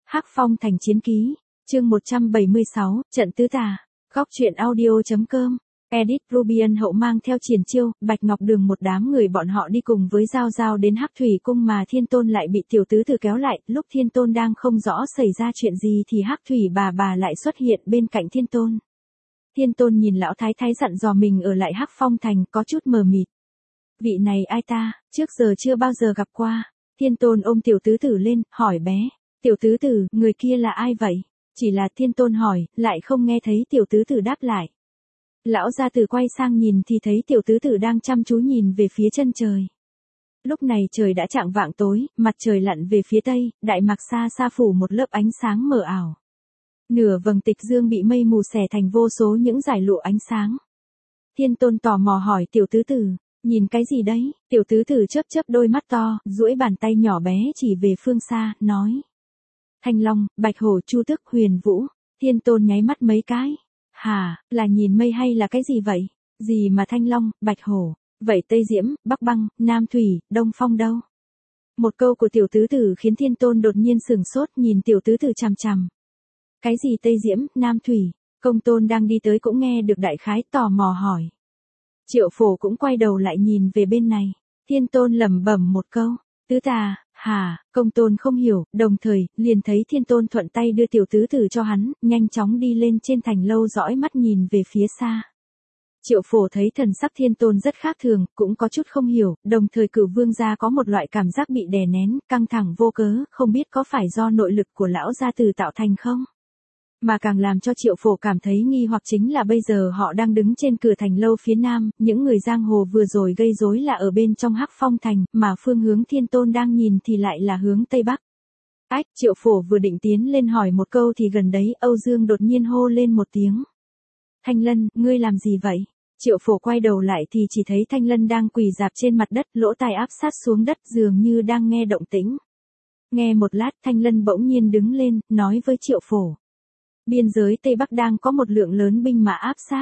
Hắc Phong Thành Chiến Ký, chương 176, Trận Tứ Tà, Góc truyện audio.com, Edit Rubian hậu mang theo Triển Chiêu, Bạch Ngọc Đường một đám người bọn họ đi cùng với Giao Giao đến Hắc Thủy Cung mà Thiên Tôn lại bị tiểu tứ tử kéo lại, lúc Thiên Tôn đang không rõ xảy ra chuyện gì thì Hắc Thủy bà lại xuất hiện bên cạnh Thiên Tôn. Thiên Tôn nhìn lão thái thái dặn dò mình ở lại Hắc Phong Thành có chút mờ mịt. Vị này ai ta, trước giờ chưa bao giờ gặp qua. Thiên Tôn ôm tiểu tứ tử lên, hỏi bé. Tiểu tứ tử, người kia là ai vậy? Chỉ là Thiên Tôn hỏi, lại không nghe thấy tiểu tứ tử đáp lại. Lão gia tử quay sang nhìn thì thấy tiểu tứ tử đang chăm chú nhìn về phía chân trời. Lúc này trời đã chạng vạng tối, mặt trời lặn về phía tây, đại mạc xa xa phủ một lớp ánh sáng mờ ảo. Nửa vầng tịch dương bị mây mù xẻ thành vô số những dải lụa ánh sáng. Thiên Tôn tò mò hỏi tiểu tứ tử, nhìn cái gì đấy? Tiểu tứ tử chớp chớp đôi mắt to, duỗi bàn tay nhỏ bé chỉ về phương xa, nói. Thanh Long, Bạch Hổ, Chu Tước, Huyền Vũ. Thiên Tôn nháy mắt mấy cái. Hả, là nhìn mây hay là cái gì vậy? Gì mà Thanh Long, Bạch Hổ, vậy Tây Diễm, Bắc Băng, Nam Thủy, Đông Phong đâu? Một câu của tiểu tứ tử khiến Thiên Tôn đột nhiên sửng sốt nhìn tiểu tứ tử chằm chằm. Cái gì Tây Diễm, Nam Thủy? Công Tôn đang đi tới cũng nghe được đại khái tò mò hỏi. Triệu Phổ cũng quay đầu lại nhìn về bên này. Thiên Tôn lẩm bẩm một câu. Tứ tà, hả? Công Tôn không hiểu, đồng thời, liền thấy Thiên Tôn thuận tay đưa tiểu tứ tử cho hắn, nhanh chóng đi lên trên thành lâu dõi mắt nhìn về phía xa. Triệu Phổ thấy thần sắc Thiên Tôn rất khác thường, cũng có chút không hiểu, đồng thời Cửu Vương gia có một loại cảm giác bị đè nén, căng thẳng vô cớ, không biết có phải do nội lực của lão gia tử tạo thành không? Mà càng làm cho Triệu Phổ cảm thấy nghi hoặc chính là bây giờ họ đang đứng trên cửa thành lâu phía nam, những người giang hồ vừa rồi gây rối là ở bên trong Hắc Phong Thành, mà phương hướng Thiên Tôn đang nhìn thì lại là hướng Tây Bắc. Ách, Triệu Phổ vừa định tiến lên hỏi một câu thì gần đấy Âu Dương đột nhiên hô lên một tiếng. Thanh Lân, ngươi làm gì vậy? Triệu Phổ quay đầu lại thì chỉ thấy Thanh Lân đang quỳ rạp trên mặt đất, lỗ tai áp sát xuống đất dường như đang nghe động tĩnh. Nghe một lát Thanh Lân bỗng nhiên đứng lên, nói với Triệu Phổ. Biên giới Tây Bắc đang có một lượng lớn binh mã áp sát.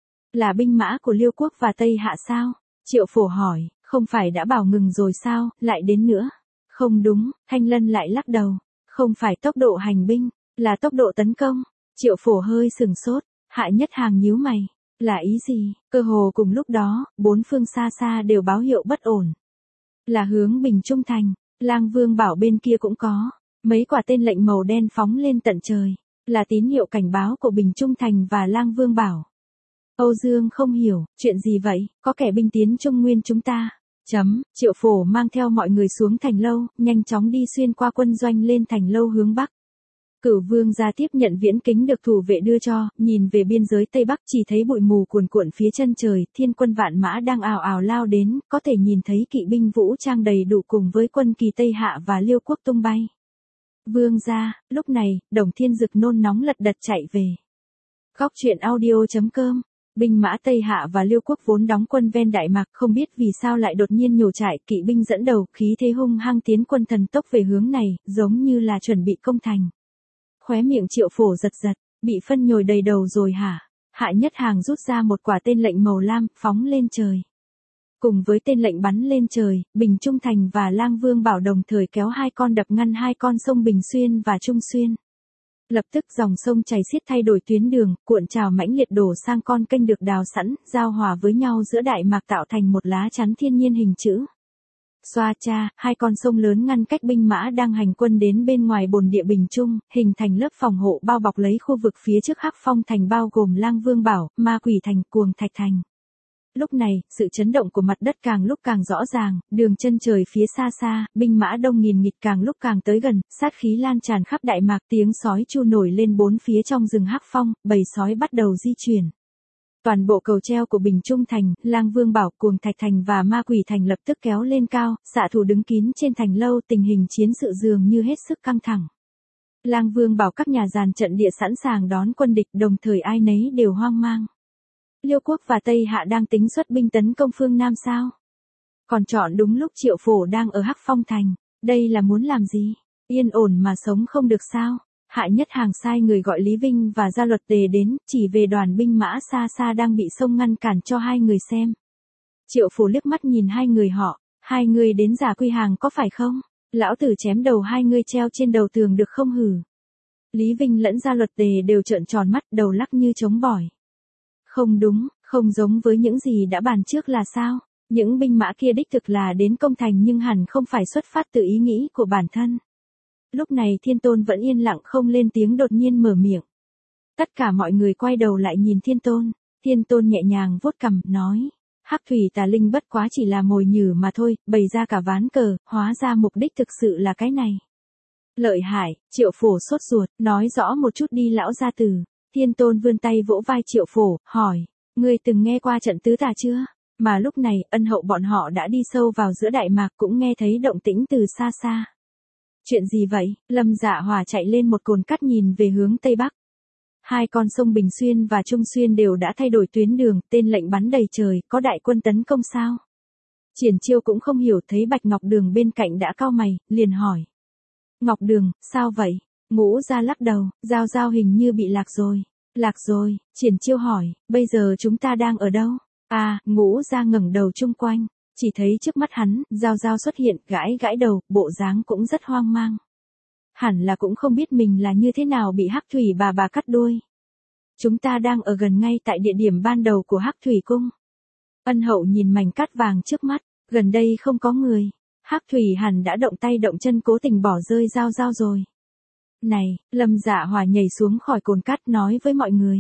Là binh mã của Liêu Quốc và Tây Hạ sao? Triệu Phổ hỏi, không phải đã bảo ngừng rồi sao, lại đến nữa? Không đúng, Thanh Lân lại lắc đầu. Không phải tốc độ hành binh, là tốc độ tấn công. Triệu Phổ hơi sừng sốt, Hạ Nhất Hàng nhíu mày. Là ý gì? Cơ hồ cùng lúc đó, bốn phương xa xa đều báo hiệu bất ổn. Là hướng Bình Trung Thành, Lang Vương Bảo bên kia cũng có. Mấy quả tên lệnh màu đen phóng lên tận trời. Là tín hiệu cảnh báo của Bình Trung Thành và Lang Vương Bảo. Âu Dương không hiểu, chuyện gì vậy, có kẻ binh tiến Trung Nguyên chúng ta. Triệu Phổ mang theo mọi người xuống thành lâu, nhanh chóng đi xuyên qua quân doanh lên thành lâu hướng Bắc. Cửu Vương gia tiếp nhận viễn kính được thủ vệ đưa cho, nhìn về biên giới Tây Bắc chỉ thấy bụi mù cuồn cuộn phía chân trời, thiên quân vạn mã đang ào ào lao đến, có thể nhìn thấy kỵ binh vũ trang đầy đủ cùng với quân kỳ Tây Hạ và Liêu Quốc tung bay. Vương gia, lúc này, Đồng Thiên Dực nôn nóng lật đật chạy về. Góc truyện audio.com, binh mã Tây Hạ và Liêu Quốc vốn đóng quân ven Đại Mạc không biết vì sao lại đột nhiên nhổ trại, kỵ binh dẫn đầu, khí thế hung hăng tiến quân thần tốc về hướng này, giống như là chuẩn bị công thành. Khóe miệng Triệu Phổ giật giật, bị phân nhồi đầy đầu rồi hả? Hạ Nhất Hàng rút ra một quả tên lệnh màu lam, phóng lên trời. Cùng với tên lệnh bắn lên trời, Bình Trung Thành và Lang Vương Bảo đồng thời kéo hai con đập ngăn hai con sông Bình Xuyên và Trung Xuyên. Lập tức dòng sông chảy xiết thay đổi tuyến đường, cuộn trào mãnh liệt đổ sang con kênh được đào sẵn, giao hòa với nhau giữa Đại Mạc tạo thành một lá chắn thiên nhiên hình chữ. Xoa cha, hai con sông lớn ngăn cách binh mã đang hành quân đến bên ngoài bồn địa Bình Trung, hình thành lớp phòng hộ bao bọc lấy khu vực phía trước Hắc Phong Thành bao gồm Lang Vương Bảo, Ma Quỷ Thành, Cuồng Thạch Thành. Lúc này, sự chấn động của mặt đất càng lúc càng rõ ràng, đường chân trời phía xa xa, binh mã đông nghìn nghịt càng lúc càng tới gần, sát khí lan tràn khắp Đại Mạc, tiếng sói chu nổi lên bốn phía trong rừng Hắc Phong, bầy sói bắt đầu di chuyển. Toàn bộ cầu treo của Bình Trung Thành, Lang Vương Bảo, Cuồng Thạch Thành và Ma Quỷ Thành lập tức kéo lên cao, xạ thủ đứng kín trên thành lâu, tình hình chiến sự dường như hết sức căng thẳng. Lang Vương Bảo các nhà dàn trận địa sẵn sàng đón quân địch, đồng thời ai nấy đều hoang mang. Liêu Quốc và Tây Hạ đang tính xuất binh tấn công phương Nam sao? Còn chọn đúng lúc Triệu Phổ đang ở Hắc Phong Thành, đây là muốn làm gì? Yên ổn mà sống không được sao? Hạ Nhất Hàng sai người gọi Lý Vinh và Gia Luật Tề đến, chỉ về đoàn binh mã xa xa đang bị sông ngăn cản cho hai người xem. Triệu Phổ liếc mắt nhìn hai người họ, hai người đến giả quy hàng có phải không? Lão tử chém đầu hai người treo trên đầu tường được không hử? Lý Vinh lẫn Gia Luật Tề đều trợn tròn mắt, đầu lắc như trống bỏi. Không đúng, không giống với những gì đã bàn trước là sao? Những binh mã kia đích thực là đến công thành nhưng hẳn không phải xuất phát từ ý nghĩ của bản thân. Lúc này Thiên Tôn vẫn yên lặng không lên tiếng, đột nhiên mở miệng. Tất cả mọi người quay đầu lại nhìn Thiên Tôn. Thiên Tôn nhẹ nhàng vuốt cằm, nói. Hắc thủy tà linh bất quá chỉ là mồi nhử mà thôi, bày ra cả ván cờ, hóa ra mục đích thực sự là cái này. Lợi hại, Triệu Phổ sốt ruột, nói rõ một chút đi lão gia tử. Thiên Tôn vươn tay vỗ vai Triệu Phổ, hỏi. Ngươi từng nghe qua trận tứ tà chưa? Mà lúc này, Ân Hậu bọn họ đã đi sâu vào giữa Đại Mạc, cũng nghe thấy động tĩnh từ xa xa. Chuyện gì vậy? Lâm Dạ Hỏa chạy lên một cồn cắt nhìn về hướng Tây Bắc. Hai con sông Bình Xuyên và Trung Xuyên đều đã thay đổi tuyến đường, tên lệnh bắn đầy trời, có đại quân tấn công sao? Triển Chiêu cũng không hiểu, thấy Bạch Ngọc Đường bên cạnh đã cau mày, liền hỏi. Ngọc Đường, sao vậy? Ngũ Gia lắc đầu, Giao Giao hình như bị lạc rồi. Lạc rồi, Triển Chiêu hỏi, bây giờ chúng ta đang ở đâu? Ngũ Gia ngẩng đầu chung quanh, chỉ thấy trước mắt hắn, Giao Giao xuất hiện, gãi gãi đầu, bộ dáng cũng rất hoang mang. Hẳn là cũng không biết mình là như thế nào bị Hắc Thủy bà cắt đuôi. Chúng ta đang ở gần ngay tại địa điểm ban đầu của Hắc Thủy cung. Ân Hậu nhìn mảnh cát vàng trước mắt, gần đây không có người. Hắc Thủy hẳn đã động tay động chân cố tình bỏ rơi Giao Giao rồi. Này, Lâm Dạ Hỏa nhảy xuống khỏi cồn cát nói với mọi người.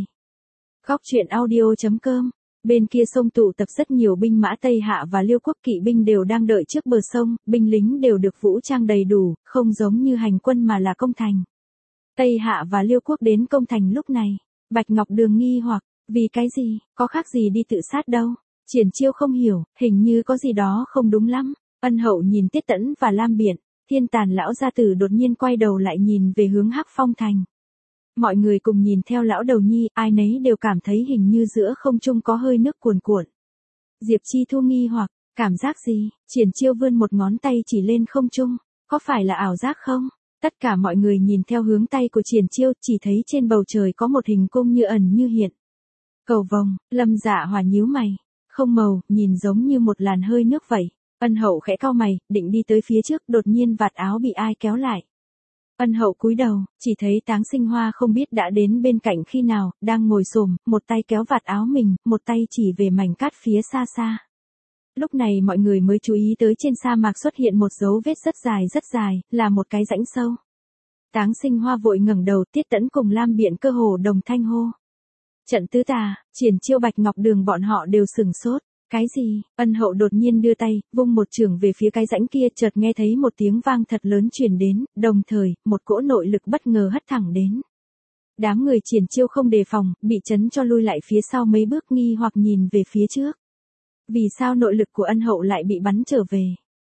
Góc truyện audio.com. Bên kia sông tụ tập rất nhiều binh mã Tây Hạ và Liêu quốc kỵ binh đều đang đợi trước bờ sông, binh lính đều được vũ trang đầy đủ, không giống như hành quân mà là công thành. Tây Hạ và Liêu quốc đến công thành lúc này, Bạch Ngọc Đường nghi hoặc, vì cái gì, có khác gì đi tự sát đâu. Triển Chiêu không hiểu, hình như có gì đó không đúng lắm. Ân Hậu nhìn Tiết Tẫn và Lam Biện, Thiên Tàn lão gia tử đột nhiên quay đầu lại nhìn về hướng Hắc Phong thành. Mọi người cùng nhìn theo lão đầu nhi, ai nấy đều cảm thấy hình như giữa không trung có hơi nước cuồn cuộn. Diệp Chi Thu nghi hoặc, cảm giác gì? Triển Chiêu vươn một ngón tay chỉ lên không trung, có phải là ảo giác không? Tất cả mọi người nhìn theo hướng tay của Triển Chiêu, chỉ thấy trên bầu trời có một hình cung như ẩn như hiện. Cầu vồng, Lâm Dạ Hỏa nhíu mày, không màu, nhìn giống như một làn hơi nước vậy. Ân Hậu khẽ cau mày, định đi tới phía trước, đột nhiên vạt áo bị ai kéo lại. Ân Hậu cúi đầu, chỉ thấy Táng Sinh Hoa không biết đã đến bên cạnh khi nào, đang ngồi xổm, một tay kéo vạt áo mình, một tay chỉ về mảnh cát phía xa xa. Lúc này mọi người mới chú ý tới trên sa mạc xuất hiện một dấu vết rất dài, là một cái rãnh sâu. Táng Sinh Hoa vội ngẩng đầu, Tiết Tẫn cùng Lam Biện cơ hồ đồng thanh hô. Trận tứ tà, Triển Chiêu Bạch Ngọc Đường bọn họ đều sừng sốt. Cái gì? Ân Hậu đột nhiên đưa tay, vung một chưởng về phía cái rãnh kia, chợt nghe thấy một tiếng vang thật lớn truyền đến, đồng thời, một cỗ nội lực bất ngờ hất thẳng đến. Đám người Triển Chiêu không đề phòng, bị chấn cho lui lại phía sau mấy bước, nghi hoặc nhìn về phía trước. Vì sao nội lực của Ân Hậu lại bị bắn trở về?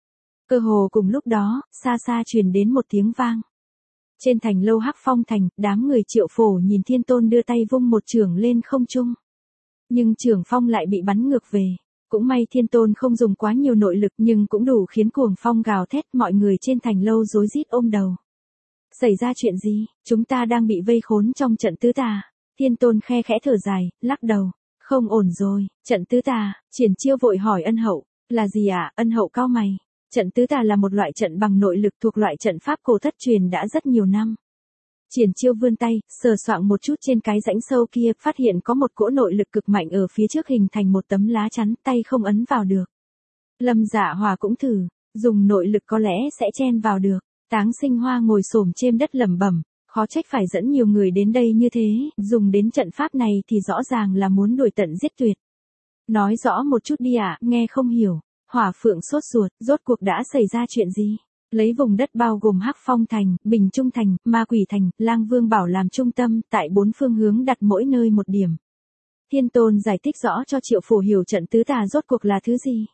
Cơ hồ cùng lúc đó, xa xa truyền đến một tiếng vang. Trên thành lâu Hắc Phong thành, đám người Triệu Phổ nhìn Thiên Tôn đưa tay vung một chưởng lên không trung. Nhưng chưởng phong lại bị bắn ngược về. Cũng may Thiên Tôn không dùng quá nhiều nội lực nhưng cũng đủ khiến cuồng phong gào thét, mọi người trên thành lâu rối rít ôm đầu. Xảy ra chuyện gì? Chúng ta đang bị vây khốn trong trận tứ tà. Thiên Tôn khe khẽ thở dài, lắc đầu. Không ổn rồi, trận tứ tà. Triển Chiêu vội hỏi Ân Hậu, là gì ạ? Ân Hậu cau mày. Trận tứ tà là một loại trận bằng nội lực thuộc loại trận pháp cổ thất truyền đã rất nhiều năm. Triển Chiêu vươn tay, sờ soạng một chút trên cái rãnh sâu kia, phát hiện có một cỗ nội lực cực mạnh ở phía trước hình thành một tấm lá chắn, tay không ấn vào được. Lâm Dạ Hỏa cũng thử, dùng nội lực có lẽ sẽ chen vào được. Táng Sinh Hoa ngồi xổm trên đất lẩm bẩm, khó trách phải dẫn nhiều người đến đây như thế, dùng đến trận pháp này thì rõ ràng là muốn đuổi tận giết tuyệt. Nói rõ một chút đi ạ, nghe không hiểu. Hỏa Phượng sốt ruột, rốt cuộc đã xảy ra chuyện gì? Lấy vùng đất bao gồm Hắc Phong thành, Bình Trung thành, Ma Quỷ thành, Lang Vương Bảo làm trung tâm, tại 4 phương hướng đặt mỗi nơi một điểm. Thiên Tôn giải thích rõ cho Triệu Phổ hiểu trận tứ tà rốt cuộc là thứ gì.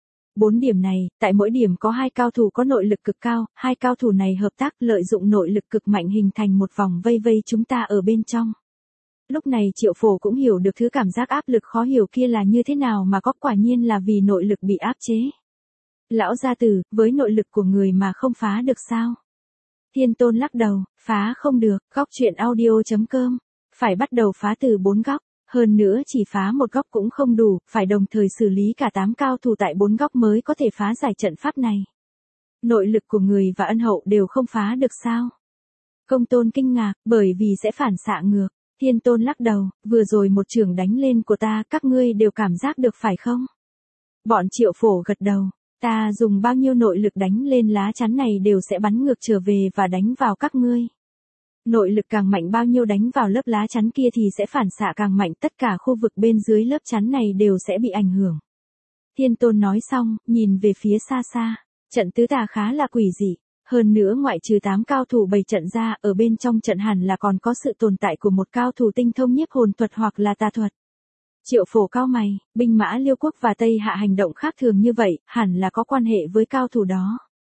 4 điểm này, tại mỗi điểm có 2 cao thủ có nội lực cực cao, 2 cao thủ này hợp tác lợi dụng nội lực cực mạnh hình thành một vòng vây chúng ta ở bên trong. Lúc này Triệu Phổ cũng hiểu được thứ cảm giác áp lực khó hiểu kia là như thế nào, mà có quả nhiên là vì nội lực bị áp chế. Lão gia tử, với nội lực của người mà không phá được sao? Thiên Tôn lắc đầu, phá không được. Góc truyện audio.com. Phải bắt đầu phá từ 4 góc. Hơn nữa chỉ phá một góc cũng không đủ, phải đồng thời xử lý cả 8 cao thủ tại 4 góc mới có thể phá giải trận pháp này. Nội lực của người và Ân Hậu đều không phá được sao? Công tôn kinh ngạc, bởi vì sẽ phản xạ ngược. Thiên tôn lắc đầu, vừa rồi một chưởng đánh lên của ta, các ngươi đều cảm giác được phải không? Bọn Triệu Phổ gật đầu, ta dùng bao nhiêu nội lực đánh lên lá chắn này đều sẽ bắn ngược trở về và đánh vào các ngươi. Nội lực càng mạnh bao nhiêu đánh vào lớp lá chắn kia thì sẽ phản xạ càng mạnh, tất cả khu vực bên dưới lớp chắn này đều sẽ bị ảnh hưởng. Thiên tôn nói xong, nhìn về phía xa xa, trận tứ tà khá là quỷ dị. Hơn nữa ngoại trừ 8 cao thủ bày trận ra, ở bên trong trận hẳn là còn có sự tồn tại của một cao thủ tinh thông nhiếp hồn thuật hoặc là tà thuật. Triệu Phổ cau mày, binh mã Liêu quốc và Tây Hạ hành động khác thường như vậy, hẳn là có quan hệ với cao thủ đó.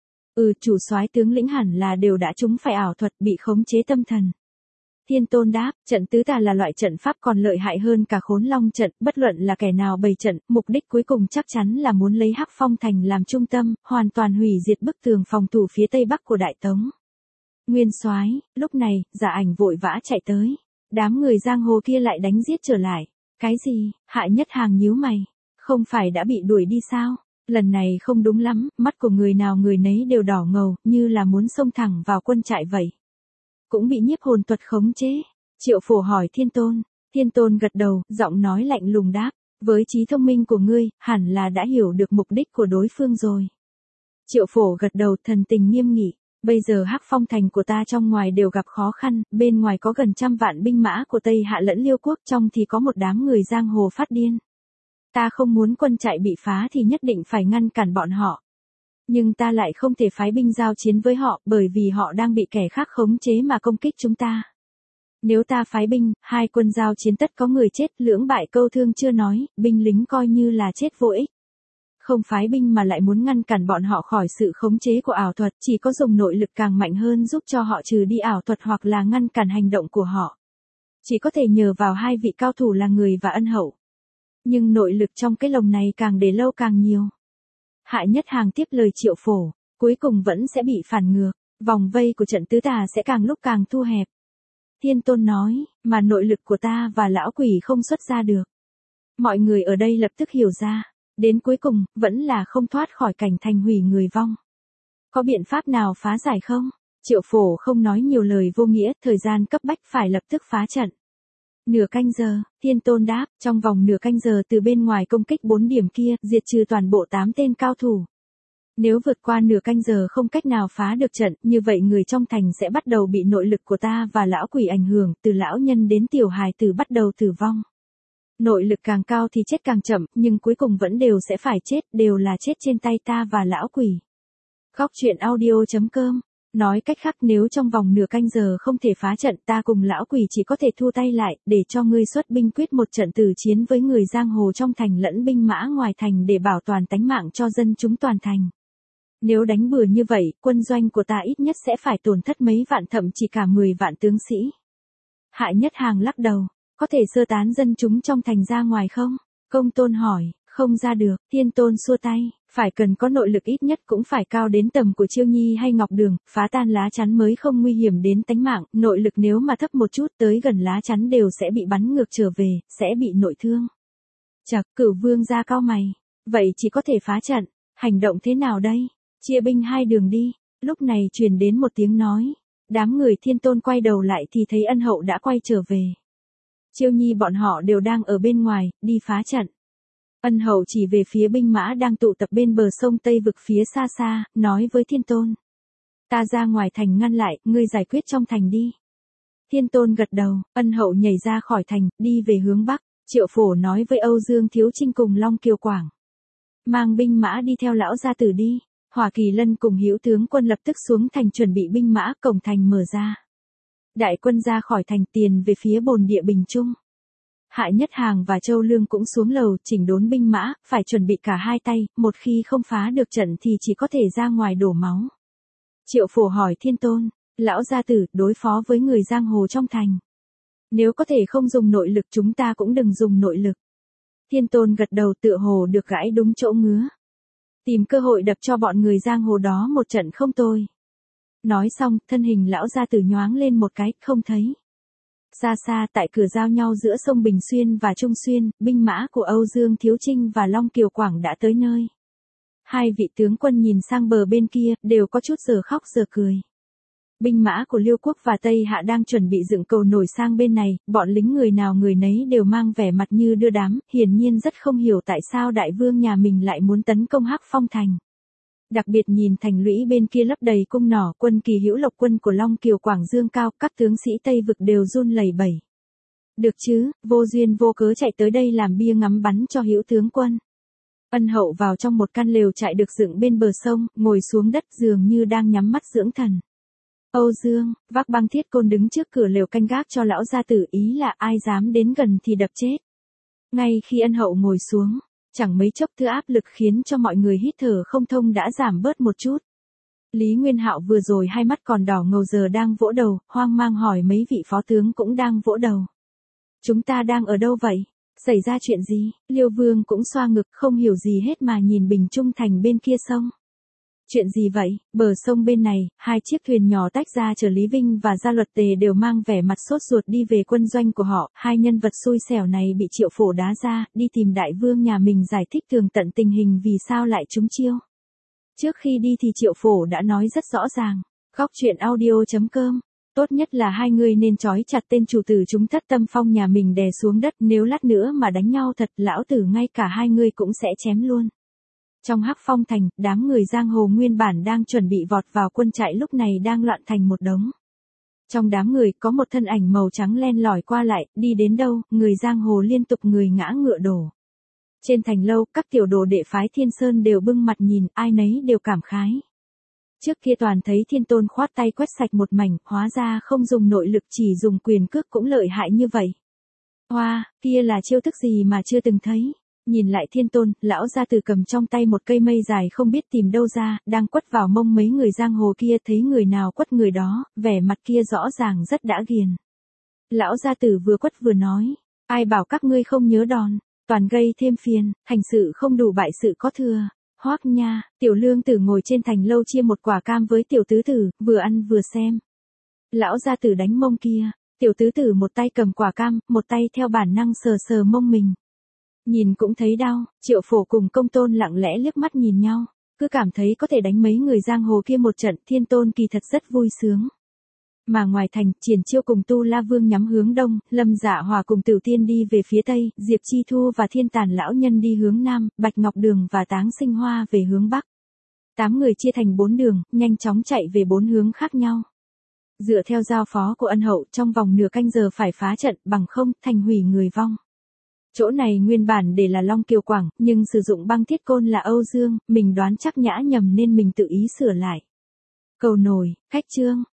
Chủ soái tướng lĩnh hẳn là đều đã trúng phải ảo thuật, bị khống chế tâm thần. Thiên tôn đáp, trận tứ tà là loại trận pháp còn lợi hại hơn cả Khốn Long trận, bất luận là kẻ nào bày trận, mục đích cuối cùng chắc chắn là muốn lấy Hắc Phong thành làm trung tâm, hoàn toàn hủy diệt bức tường phòng thủ phía tây bắc của Đại Tống. Nguyên soái, lúc này, Giả Ảnh vội vã chạy tới. Đám người giang hồ kia lại đánh giết trở lại. Cái gì? Hạ Nhất Hàng nhíu mày. Không phải đã bị đuổi đi sao? Lần này không đúng lắm, mắt của người nào người nấy đều đỏ ngầu, như là muốn xông thẳng vào quân trại vậy. Cũng bị nhiếp hồn thuật khống chế. Triệu Phổ hỏi Thiên Tôn. Thiên Tôn gật đầu, giọng nói lạnh lùng đáp. Với trí thông minh của ngươi, hẳn là đã hiểu được mục đích của đối phương rồi. Triệu Phổ gật đầu, thần tình nghiêm nghị. Bây giờ Hắc Phong thành của ta trong ngoài đều gặp khó khăn, bên ngoài có gần 100 vạn binh mã của Tây Hạ lẫn Liêu quốc, trong thì có một đám người giang hồ phát điên. Ta không muốn quân trại bị phá thì nhất định phải ngăn cản bọn họ. Nhưng ta lại không thể phái binh giao chiến với họ, bởi vì họ đang bị kẻ khác khống chế mà công kích chúng ta. Nếu ta phái binh, hai quân giao chiến tất có người chết, lưỡng bại câu thương chưa nói, binh lính coi như là chết vô ích. Không phái binh mà lại muốn ngăn cản bọn họ khỏi sự khống chế của ảo thuật, chỉ có dùng nội lực càng mạnh hơn giúp cho họ trừ đi ảo thuật hoặc là ngăn cản hành động của họ. Chỉ có thể nhờ vào hai vị cao thủ là Người và Ân Hậu. Nhưng nội lực trong cái lồng này càng để lâu càng nhiều. Hạ Nhất Hàng tiếp lời Triệu Phổ, cuối cùng vẫn sẽ bị phản ngược, vòng vây của trận tứ tà sẽ càng lúc càng thu hẹp. Thiên Tôn nói, mà nội lực của ta và lão quỷ không xuất ra được. Mọi người ở đây lập tức hiểu ra, đến cuối cùng, vẫn là không thoát khỏi cảnh thành hủy người vong. Có biện pháp nào phá giải không? Triệu Phổ không nói nhiều lời vô nghĩa, thời gian cấp bách phải lập tức phá trận. Nửa canh giờ, Thiên Tôn đáp, trong vòng nửa canh giờ từ bên ngoài công kích 4 điểm kia, diệt trừ toàn bộ 8 tên cao thủ. Nếu vượt qua nửa canh giờ không cách nào phá được trận, như vậy người trong thành sẽ bắt đầu bị nội lực của ta và lão quỷ ảnh hưởng, từ lão nhân đến tiểu hài tử bắt đầu tử vong. Nội lực càng cao thì chết càng chậm, nhưng cuối cùng vẫn đều sẽ phải chết, đều là chết trên tay ta và lão quỷ. Góc truyện audio.com. Nói cách khác, nếu trong vòng nửa canh giờ không thể phá trận, ta cùng lão quỷ chỉ có thể thu tay lại, để cho ngươi xuất binh quyết một trận tử chiến với người giang hồ trong thành lẫn binh mã ngoài thành để bảo toàn tánh mạng cho dân chúng toàn thành. Nếu đánh bừa như vậy, quân doanh của ta ít nhất sẽ phải tổn thất mấy vạn, thậm chỉ cả 10 vạn tướng sĩ. Hạ Nhất Hàng lắc đầu, có thể sơ tán dân chúng trong thành ra ngoài không? Công Tôn hỏi, không ra được. Thiên Tôn xua tay, phải cần có nội lực ít nhất cũng phải cao đến tầm của Chiêu Nhi hay Ngọc Đường, phá tan lá chắn mới không nguy hiểm đến tánh mạng, nội lực nếu mà thấp một chút tới gần lá chắn đều sẽ bị bắn ngược trở về, sẽ bị nội thương. Chậc, Cửu Vương ra cau mày, vậy chỉ có thể phá trận, hành động thế nào đây? Chia binh hai đường đi. Lúc này truyền đến một tiếng nói, đám người Thiên Tôn quay đầu lại thì thấy Ân Hậu đã quay trở về. Chiêu Nhi bọn họ đều đang ở bên ngoài, đi phá trận. Ân Hậu chỉ về phía binh mã đang tụ tập bên bờ sông Tây vực phía xa xa, nói với Thiên Tôn. Ta ra ngoài thành ngăn lại, ngươi giải quyết trong thành đi. Thiên Tôn gật đầu, Ân Hậu nhảy ra khỏi thành, đi về hướng Bắc. Triệu Phổ nói với Âu Dương Thiếu Trinh cùng Long Kiều Quảng. Mang binh mã đi theo lão gia tử đi. Hỏa Kỳ Lân cùng Hữu tướng quân lập tức xuống thành chuẩn bị binh mã, cổng thành mở ra. Đại quân ra khỏi thành, tiền về phía bồn địa Bình Trung. Hạ Nhất Hàng và Châu Lương cũng xuống lầu, chỉnh đốn binh mã, phải chuẩn bị cả hai tay, một khi không phá được trận thì chỉ có thể ra ngoài đổ máu. Triệu Phổ hỏi Thiên Tôn, lão gia tử, đối phó với người giang hồ trong thành. Nếu có thể không dùng nội lực chúng ta cũng đừng dùng nội lực. Thiên Tôn gật đầu, tựa hồ được gãi đúng chỗ ngứa. Tìm cơ hội đập cho bọn người giang hồ đó một trận không tồi. Nói xong, thân hình lão gia tử nhoáng lên một cái, không thấy. Xa xa tại cửa giao nhau giữa sông Bình Xuyên và Trung Xuyên, binh mã của Âu Dương Thiếu Trinh và Long Kiều Quảng đã tới nơi. Hai vị tướng quân nhìn sang bờ bên kia, đều có chút giờ khóc giờ cười. Binh mã của Liêu quốc và Tây Hạ đang chuẩn bị dựng cầu nổi sang bên này, bọn lính người nào người nấy đều mang vẻ mặt như đưa đám, hiển nhiên rất không hiểu tại sao đại vương nhà mình lại muốn tấn công Hắc Phong thành. Đặc biệt nhìn thành lũy bên kia lấp đầy cung nỏ, quân Kỳ Hữu Lộc quân của Long Kiều Quảng Dương cao, các tướng sĩ Tây vực đều run lẩy bẩy. Được chứ, vô duyên vô cớ chạy tới đây làm bia ngắm bắn cho Hữu tướng quân. Ân Hậu vào trong một căn lều trại được dựng bên bờ sông, ngồi xuống đất dường như đang nhắm mắt dưỡng thần. Âu Dương, vác băng thiết côn đứng trước cửa lều canh gác cho lão gia tử, ý là ai dám đến gần thì đập chết. Ngay khi Ân Hậu ngồi xuống, chẳng mấy chốc thứ áp lực khiến cho mọi người hít thở không thông đã giảm bớt một chút. Lý Nguyên Hạo vừa rồi hai mắt còn đỏ ngầu giờ đang vỗ đầu, hoang mang hỏi mấy vị phó tướng cũng đang vỗ đầu. Chúng ta đang ở đâu vậy? Xảy ra chuyện gì? Liêu Vương cũng xoa ngực không hiểu gì hết mà nhìn Bình Trung thành bên kia sông. Chuyện gì vậy? Bờ sông bên này, hai chiếc thuyền nhỏ tách ra chở Lý Vinh và Gia Luật Tề đều mang vẻ mặt sốt ruột đi về quân doanh của họ. Hai nhân vật xui xẻo này bị Triệu Phổ đá ra, đi tìm đại vương nhà mình giải thích tường tận tình hình vì sao lại trúng chiêu. Trước khi đi thì Triệu Phổ đã nói rất rõ ràng. Góc truyện audio.com. Tốt nhất là hai người nên trói chặt tên chủ tử chúng Thất Tâm Phong nhà mình đè xuống đất, nếu lát nữa mà đánh nhau thật, lão tử ngay cả hai người cũng sẽ chém luôn. Trong Hắc Phong thành, đám người giang hồ nguyên bản đang chuẩn bị vọt vào quân trại lúc này đang loạn thành một đống. Trong đám người có một thân ảnh màu trắng len lỏi qua lại, đi đến đâu, người giang hồ liên tục người ngã ngựa đổ. Trên thành lâu, các tiểu đồ đệ phái Thiên Sơn đều bưng mặt nhìn, ai nấy đều cảm khái. Trước kia toàn thấy Thiên Tôn khoát tay quét sạch một mảnh, hóa ra không dùng nội lực chỉ dùng quyền cước cũng lợi hại như vậy. Hoa, kia là chiêu thức gì mà chưa từng thấy. Nhìn lại Thiên Tôn, lão gia tử cầm trong tay một cây mây dài không biết tìm đâu ra, đang quất vào mông mấy người giang hồ kia, thấy người nào quất người đó, vẻ mặt kia rõ ràng rất đã ghiền. Lão gia tử vừa quất vừa nói, ai bảo các ngươi không nhớ đòn, toàn gây thêm phiền, thành sự không đủ bại sự có thừa. Hoắc nha, Tiểu Lương Tử ngồi trên thành lâu chia một quả cam với Tiểu Tứ Tử, vừa ăn vừa xem. Lão gia tử đánh mông kia, Tiểu Tứ Tử một tay cầm quả cam, một tay theo bản năng sờ sờ mông mình. Nhìn cũng thấy đau, Triệu Phổ cùng Công Tôn lặng lẽ liếc mắt nhìn nhau, cứ cảm thấy có thể đánh mấy người giang hồ kia một trận. Thiên Tôn kỳ thật rất vui sướng. Mà ngoài thành, Triển Chiêu cùng Tu La Vương nhắm hướng đông, Lâm Dạ Hòa cùng Tử Tiên đi về phía tây, Diệp Chi Thu và Thiên Tàn lão nhân đi hướng nam, Bạch Ngọc Đường và Táng Sinh Hoa về hướng bắc. 8 người chia thành 4 đường, nhanh chóng chạy về 4 hướng khác nhau. Dựa theo giao phó của Ân Hậu, trong vòng nửa canh giờ phải phá trận, bằng không, thành hủy người vong. Chỗ này nguyên bản để là Long Kiều Quảng, nhưng sử dụng băng thiết côn là Âu Dương, mình đoán chắc nhã nhầm nên mình tự ý sửa lại. Cầu nổi, khách trương.